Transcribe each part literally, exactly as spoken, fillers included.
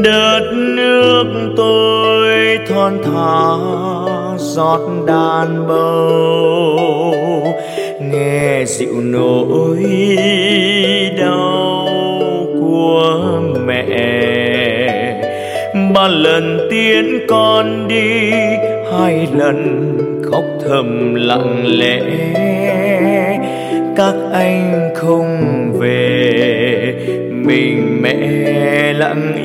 Đất nước tôi thon thả giọt đàn bầu, nghe dịu nỗi đau của mẹ. Ba lần tiễn con đi, hai lần khóc thầm lặng lẽ. Các anh không về, mình mẹ lặng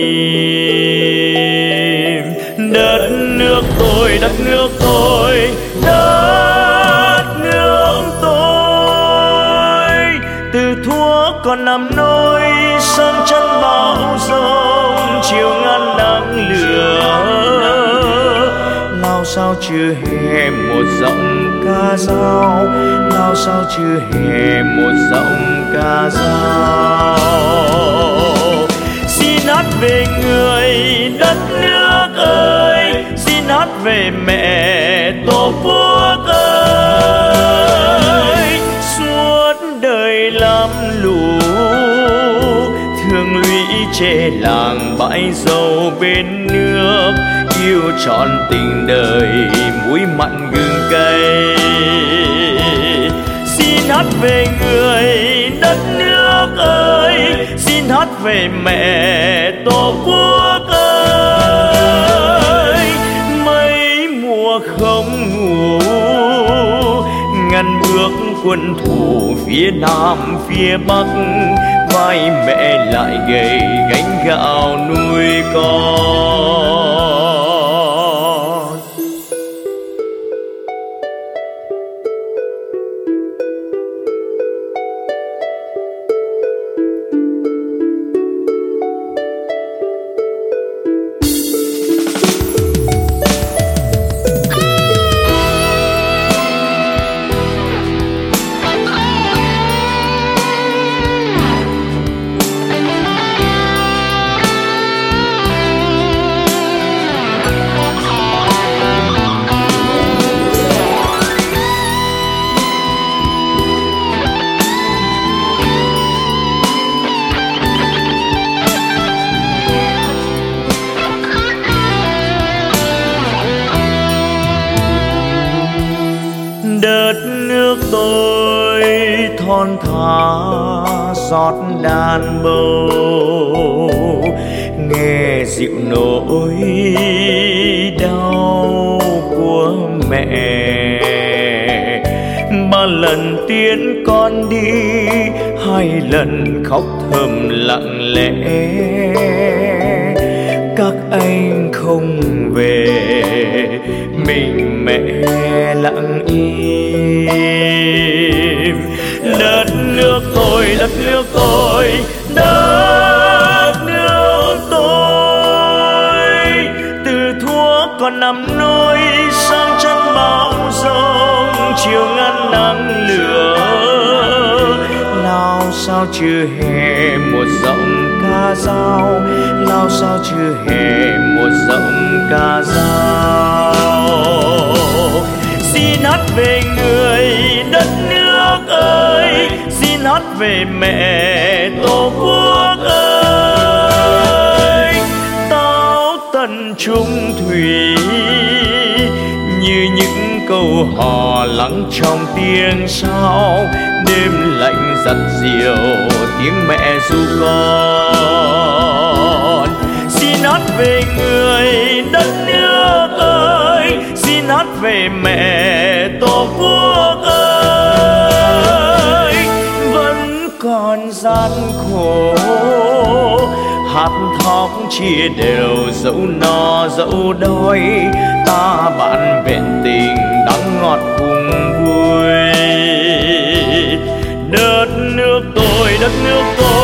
im. Đất nước tôi, đất nước tôi, đất nước tôi. Từ thuở còn nằm nôi, sớm chân bão giông, chiều ngăn nắng lửa. Lao sao chưa hè một giọng ca dao, lao sao chưa hè một giọng ca dao. Xin hát về người đất nước ơi, xin hát về mẹ tổ quốc ơi. Suốt đời lắm lũ thương lũy chê làng bãi dâu bên nước, yêu trọn tình đời muối mặn gừng cay. Xin hát về người đất nước ơi, xin hát về mẹ tổ quốc ơi. Mấy mùa không ngủ, ngăn bước quân thù phía nam phía bắc, vai mẹ lại gầy gánh gạo nuôi con. Đất nước tôi thon thả giọt đàn bầu, nghe dịu nỗi đau của mẹ. Ba lần tiễn con đi, hai lần khóc thầm lặng lẽ. Các anh không về, mình mẹ lặng im. Đất nước tôi, đất nước tôi, đất nước tôi. Từ thuở còn nằm nôi, sang chân bão giông, chiều ngăn nắng lửa. Lao sao chưa hè một giọng ca dao, lao sao chưa hè một giọng ca dao. Xin hát về người đất nước ơi, xin hát về mẹ tổ quốc ơi. Táo tận trung thủy như những câu hò lắng trong tiếng sao. Đêm lạnh giặt diều tiếng mẹ ru con. Xin hát về người đất nước ơi, xin hát về mẹ tổ quốc ơi. Vẫn còn gian khổ, hạt thóc chia đều dẫu no dẫu đói. Ta bạn vẹn tình đắng ngọt cùng vui. Đất nước tôi, đất nước tôi.